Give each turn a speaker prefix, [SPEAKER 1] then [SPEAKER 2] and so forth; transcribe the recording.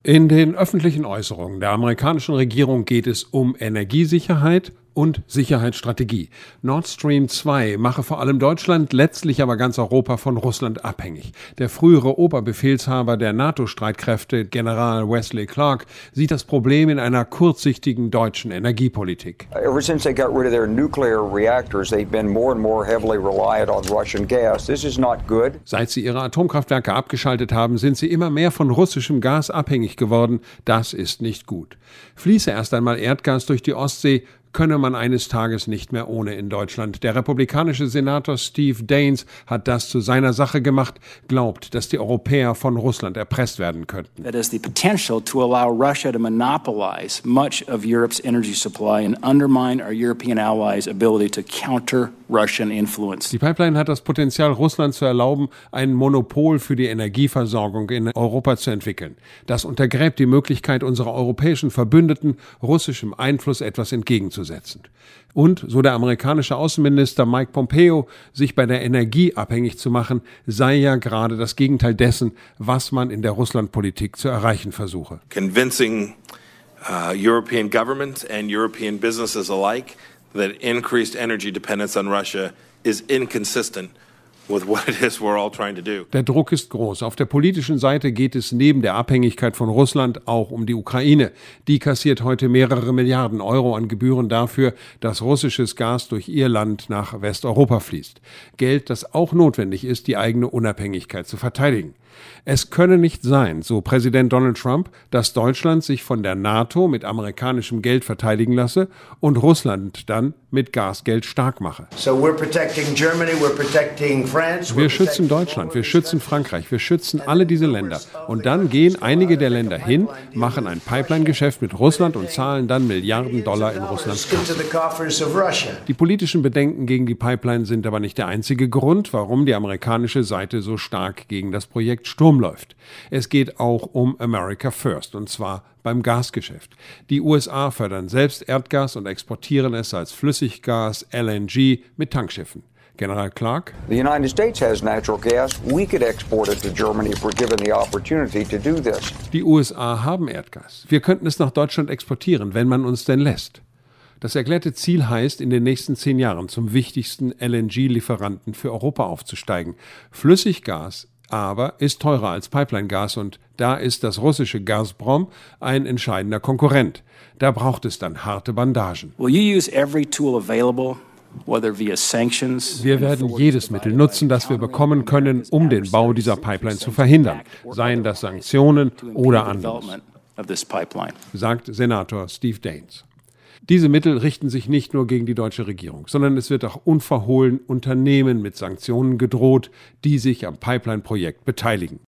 [SPEAKER 1] In den öffentlichen Äußerungen der amerikanischen Regierung geht es um Energiesicherheit und Sicherheitsstrategie. Nord Stream 2 mache vor allem Deutschland, letztlich aber ganz Europa von Russland abhängig. Der frühere Oberbefehlshaber der NATO-Streitkräfte, General Wesley Clark, sieht das Problem in einer kurzsichtigen deutschen Energiepolitik.
[SPEAKER 2] Ever since they got rid of their nuclear reactors, they've been more and more heavily reliant on Russian gas. This is not good.
[SPEAKER 1] Seit sie ihre Atomkraftwerke abgeschaltet haben, sind sie immer mehr von russischem Gas abhängig geworden. Das ist nicht gut. Fließe erst einmal Erdgas durch die Ostsee, könne man eines Tages nicht mehr ohne in Deutschland. Der republikanische Senator Steve Daines hat das zu seiner Sache gemacht, glaubt, dass die Europäer von Russland erpresst werden könnten.
[SPEAKER 3] That has the potential to allow Russia to monopolize much of Europe's energy supply and undermine our European allies' ability to counter Russian influence.
[SPEAKER 1] Die Pipeline hat das Potenzial, Russland zu erlauben, ein Monopol für die Energieversorgung in Europa zu entwickeln. Das untergräbt die Möglichkeit unserer europäischen Verbündeten, russischem Einfluss etwas entgegenzusetzen. Und, so der amerikanische Außenminister Mike Pompeo, sich bei der Energie abhängig zu machen, sei ja gerade das Gegenteil dessen, was man in der Russlandpolitik zu erreichen versuche.
[SPEAKER 4] Convincing European governments and European businesses alike that increased energy dependence on Russia is inconsistent with what it is we're all trying to do.
[SPEAKER 1] Der Druck ist groß. Auf der politischen Seite geht es neben der Abhängigkeit von Russland auch um die Ukraine. Die kassiert heute mehrere Milliarden Euro an Gebühren dafür, dass russisches Gas durch ihr Land nach Westeuropa fließt. Geld, das auch notwendig ist, die eigene Unabhängigkeit zu verteidigen. Es könne nicht sein, so Präsident Donald Trump, dass Deutschland sich von der NATO mit amerikanischem Geld verteidigen lasse und Russland dann mit Gasgeld stark mache. Wir schützen Deutschland, wir schützen Frankreich, wir schützen alle diese Länder. Und dann gehen einige der Länder hin, machen ein Pipeline-Geschäft mit Russland und zahlen dann Milliarden Dollar in Russlands Kasse. Die politischen Bedenken gegen die Pipeline sind aber nicht der einzige Grund, warum die amerikanische Seite so stark gegen das Projekt Sturm läuft. Es geht auch um America First, und zwar beim Gasgeschäft. Die USA fördern selbst Erdgas und exportieren es als Flüssiggas, LNG, mit Tankschiffen. General Clark:
[SPEAKER 2] The United States has natural gas. We could export it to Germany if we're given the opportunity to do this.
[SPEAKER 1] Die USA haben Erdgas. Wir könnten es nach Deutschland exportieren, wenn man uns denn lässt. Das erklärte Ziel heißt, in den nächsten 10 Jahren zum wichtigsten LNG-Lieferanten für Europa aufzusteigen. Flüssiggas aber ist teurer als Pipeline-Gas, und da ist das russische Gazprom ein entscheidender Konkurrent. Da braucht es dann harte Bandagen.
[SPEAKER 3] Will you use every tool available?
[SPEAKER 1] Wir werden jedes Mittel nutzen, das wir bekommen können, um den Bau dieser Pipeline zu verhindern, seien das Sanktionen oder anderes, sagt Senator Steve Daines. Diese Mittel richten sich nicht nur gegen die deutsche Regierung, sondern es wird auch unverhohlen Unternehmen mit Sanktionen gedroht, die sich am Pipeline-Projekt beteiligen.